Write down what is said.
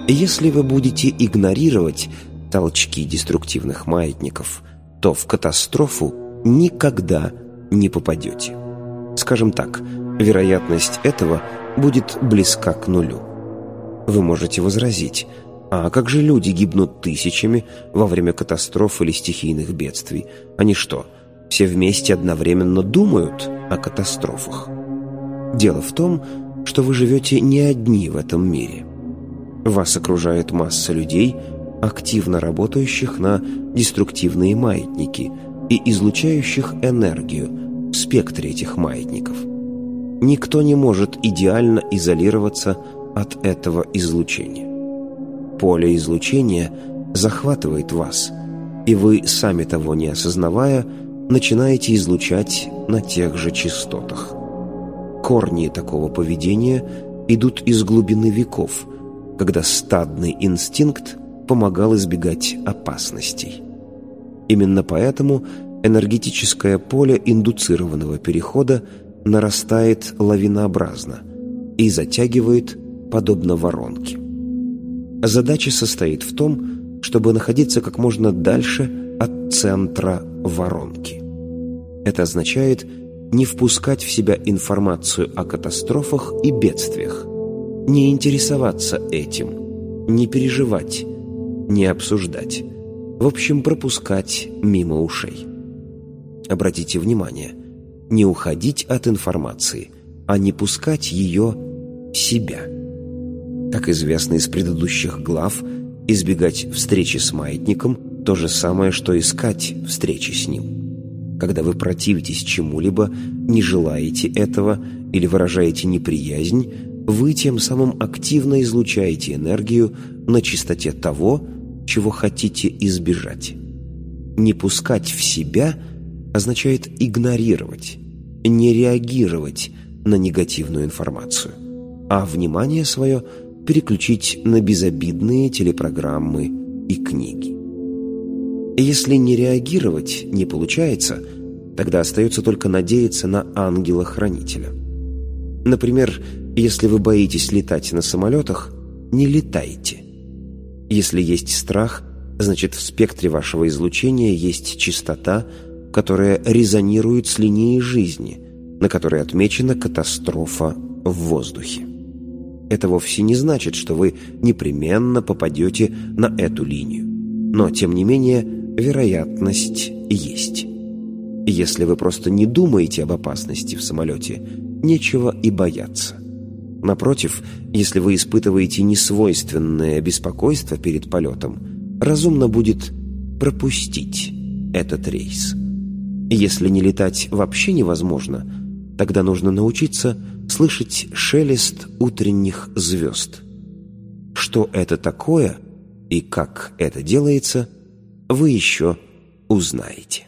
Если вы будете игнорировать толчки деструктивных маятников, то в катастрофу никогда не попадете. Скажем так, вероятность этого будет близка к нулю. Вы можете возразить: а как же люди гибнут тысячами во время катастроф или стихийных бедствий? Они что, все вместе одновременно думают о катастрофах? Дело в том, что вы живете не одни в этом мире. Вас окружает масса людей, активно работающих на деструктивные маятники и излучающих энергию в спектре этих маятников. Никто не может идеально изолироваться от этого излучения. Поле излучения захватывает вас, и вы, сами того не осознавая, начинаете излучать на тех же частотах. Корни такого поведения идут из глубины веков, когда стадный инстинкт помогал избегать опасностей. Именно поэтому энергетическое поле индуцированного перехода нарастает лавинообразно и затягивает, подобно воронке. Задача состоит в том, чтобы находиться как можно дальше от центра воронки. Это означает не впускать в себя информацию о катастрофах и бедствиях, не интересоваться этим, не переживать, не обсуждать, в общем, пропускать мимо ушей. Обратите внимание, не уходить от информации, а не пускать ее в себя. Как известно из предыдущих глав, избегать встречи с маятником – то же самое, что искать встречи с ним. Когда вы противитесь чему-либо, не желаете этого или выражаете неприязнь, вы тем самым активно излучаете энергию на частоте того, чего хотите избежать. Не пускать в себя означает игнорировать, не реагировать на негативную информацию, а внимание свое переключить на безобидные телепрограммы и книги. Если не реагировать не получается, тогда остается только надеяться на ангела-хранителя. Например, если вы боитесь летать на самолетах, не летайте. Если есть страх, значит в спектре вашего излучения есть частота, которая резонирует с линией жизни, на которой отмечена катастрофа в воздухе. Это вовсе не значит, что вы непременно попадете на эту линию. Но, тем не менее, вероятность есть. Если вы просто не думаете об опасности в самолете, нечего и бояться. Напротив, если вы испытываете несвойственное беспокойство перед полетом, разумно будет пропустить этот рейс. Если не летать вообще невозможно, тогда нужно научиться слышать шелест утренних звезд. Что это такое и как это делается, вы еще узнаете.